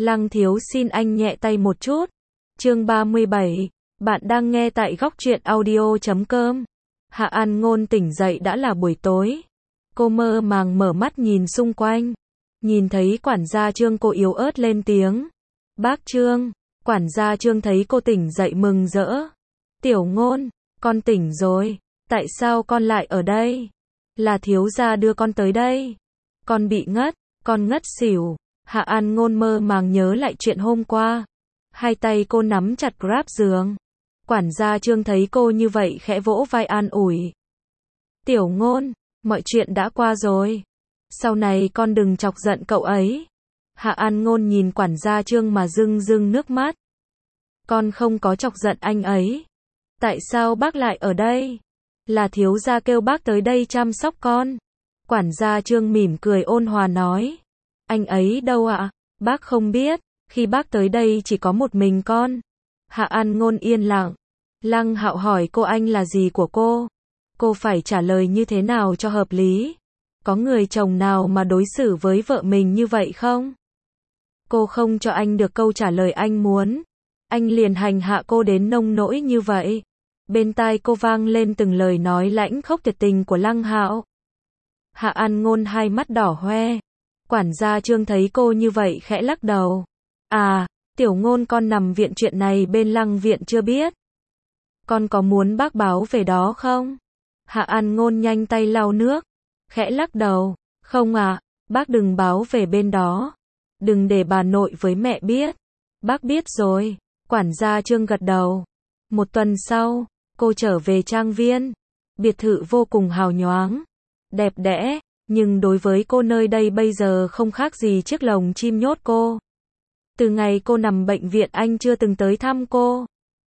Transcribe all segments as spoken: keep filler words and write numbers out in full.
Lăng thiếu xin anh nhẹ tay một chút. Chương ba mươi bảy. Bạn đang nghe tại góc truyện audio chấm com. Hạ An Ngôn tỉnh dậy đã là buổi tối. Cô mơ màng mở mắt nhìn xung quanh. Nhìn thấy quản gia Trương, cô yếu ớt lên tiếng. Bác Trương. Quản gia Trương thấy cô tỉnh dậy mừng rỡ. Tiểu Ngôn, con tỉnh rồi. Tại sao con lại ở đây? Là thiếu gia đưa con tới đây. Con bị ngất, con ngất xỉu. Hạ An Ngôn mơ màng nhớ lại chuyện hôm qua. Hai tay cô nắm chặt grab giường. Quản gia Trương thấy cô như vậy khẽ vỗ vai an ủi. Tiểu Ngôn, mọi chuyện đã qua rồi. Sau này con đừng chọc giận cậu ấy. Hạ An Ngôn nhìn quản gia Trương mà rưng rưng nước mắt. Con không có chọc giận anh ấy. Tại sao bác lại ở đây? Là thiếu gia kêu bác tới đây chăm sóc con. Quản gia Trương mỉm cười ôn hòa nói. Anh ấy đâu ạ? Bác không biết, khi bác tới đây chỉ có một mình con. Hạ An Ngôn yên lặng. Lăng Hạo hỏi cô anh là gì của cô? Cô phải trả lời như thế nào cho hợp lý? Có người chồng nào mà đối xử với vợ mình như vậy không? Cô không cho anh được câu trả lời anh muốn. Anh liền hành hạ cô đến nông nỗi như vậy. Bên tai cô vang lên từng lời nói lãnh khốc tuyệt tình của Lăng Hạo. Hạ An Ngôn hai mắt đỏ hoe. Quản gia Trương thấy cô như vậy khẽ lắc đầu. À, Tiểu Ngôn con nằm viện chuyện này bên Lăng viện chưa biết. Con có muốn bác báo về đó không? Hạ An Ngôn nhanh tay lau nước. Khẽ lắc đầu. Không à, bác đừng báo về bên đó. Đừng để bà nội với mẹ biết. Bác biết rồi. Quản gia Trương gật đầu. Một tuần sau, cô trở về trang viên. Biệt thự vô cùng hào nhoáng. Đẹp đẽ. Nhưng đối với cô nơi đây bây giờ không khác gì chiếc lồng chim nhốt cô. Từ ngày cô nằm bệnh viện anh chưa từng tới thăm cô.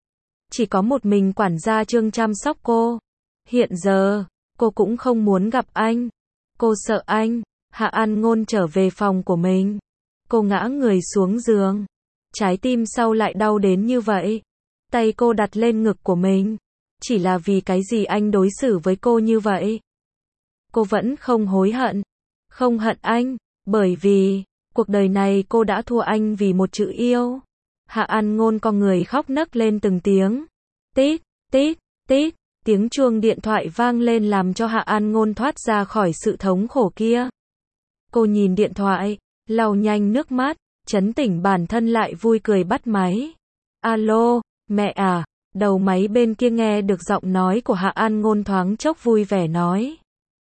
Chỉ có một mình quản gia Trương chăm sóc cô. Hiện giờ, cô cũng không muốn gặp anh. Cô sợ anh. Hạ An Ngôn trở về phòng của mình. Cô ngã người xuống giường. Trái tim sau lại đau đến như vậy. Tay cô đặt lên ngực của mình. Chỉ là vì cái gì anh đối xử với cô như vậy? Cô vẫn không hối hận. Không hận anh. Bởi vì, cuộc đời này cô đã thua anh vì một chữ yêu. Hạ An Ngôn con người khóc nấc lên từng tiếng. Tít, tít, tít. Tiếng chuông điện thoại vang lên làm cho Hạ An Ngôn thoát ra khỏi sự thống khổ kia. Cô nhìn điện thoại, lau nhanh nước mắt, trấn tĩnh bản thân lại vui cười bắt máy. Alo, mẹ à, đầu máy bên kia nghe được giọng nói của Hạ An Ngôn thoáng chốc vui vẻ nói.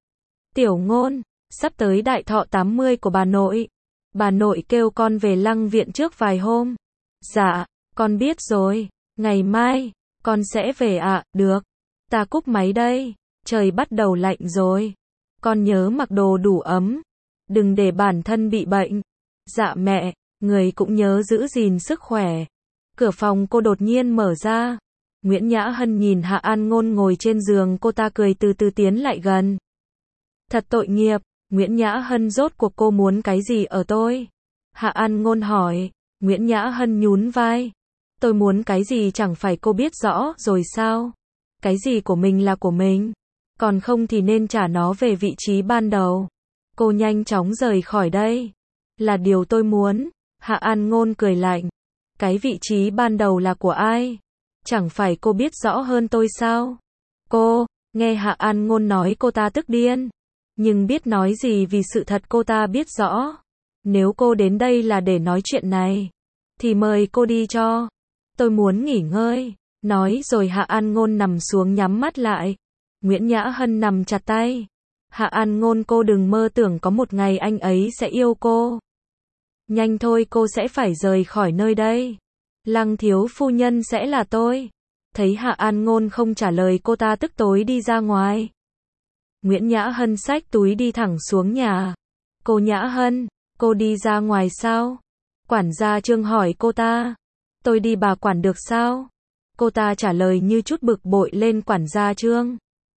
Tiểu Ngôn, sắp tới đại thọ tám mươi của bà nội. Bà nội kêu con về Lăng viện trước vài hôm. Dạ, con biết rồi, ngày mai, con sẽ về ạ, à, được. Ta cúp máy đây, trời bắt đầu lạnh rồi. Con nhớ mặc đồ đủ ấm. Đừng để bản thân bị bệnh. Dạ mẹ, người cũng nhớ giữ gìn sức khỏe. Cửa phòng cô đột nhiên mở ra. Nguyễn Nhã Hân nhìn Hạ An Ngôn ngồi trên giường, cô ta cười từ từ tiến lại gần. Thật tội nghiệp, Nguyễn Nhã Hân rốt cuộc cô muốn cái gì ở tôi? Hạ An Ngôn hỏi. Nguyễn Nhã Hân nhún vai. Tôi muốn cái gì chẳng phải cô biết rõ rồi sao? Cái gì của mình là của mình. Còn không thì nên trả nó về vị trí ban đầu. Cô nhanh chóng rời khỏi đây. Là điều tôi muốn. Hạ An Ngôn cười lạnh. Cái vị trí ban đầu là của ai? Chẳng phải cô biết rõ hơn tôi sao? Cô, nghe Hạ An Ngôn nói cô ta tức điên. Nhưng biết nói gì vì sự thật cô ta biết rõ. Nếu cô đến đây là để nói chuyện này, thì mời cô đi cho. Tôi muốn nghỉ ngơi. Nói rồi Hạ An Ngôn nằm xuống nhắm mắt lại. Nguyễn Nhã Hân nằm chặt tay. Hạ An Ngôn, cô đừng mơ tưởng có một ngày anh ấy sẽ yêu cô. Nhanh thôi, cô sẽ phải rời khỏi nơi đây. Lăng thiếu phu nhân sẽ là tôi. Thấy Hạ An Ngôn không trả lời, cô ta tức tối đi ra ngoài. Nguyễn Nhã Hân xách túi đi thẳng xuống nhà. Cô Nhã Hân, cô đi ra ngoài sao? Quản gia Trương hỏi cô ta. Tôi đi, bà quản được sao? Cô ta trả lời như chút bực bội lên quản gia Trương.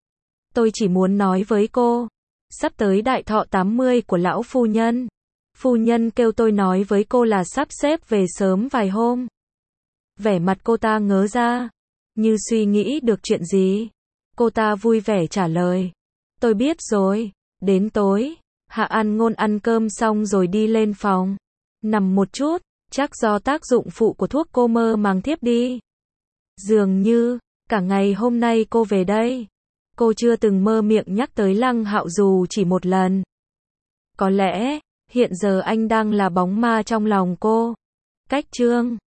Tôi chỉ muốn nói với cô. Sắp tới đại thọ tám mươi của lão phu nhân. Phu nhân kêu tôi nói với cô là sắp xếp về sớm vài hôm. Vẻ mặt cô ta ngớ ra. Như suy nghĩ được chuyện gì. Cô ta vui vẻ trả lời. Tôi biết rồi. Đến tối, Hạ An Ngôn ăn cơm xong rồi đi lên phòng. Nằm một chút, Chắc do tác dụng phụ của thuốc cô mơ màng thiếp đi. Dường như, cả ngày hôm nay cô về đây, cô chưa từng mơ miệng nhắc tới Lăng Hạo dù chỉ một lần. Có lẽ, hiện giờ anh đang là bóng ma trong lòng cô. Cách chương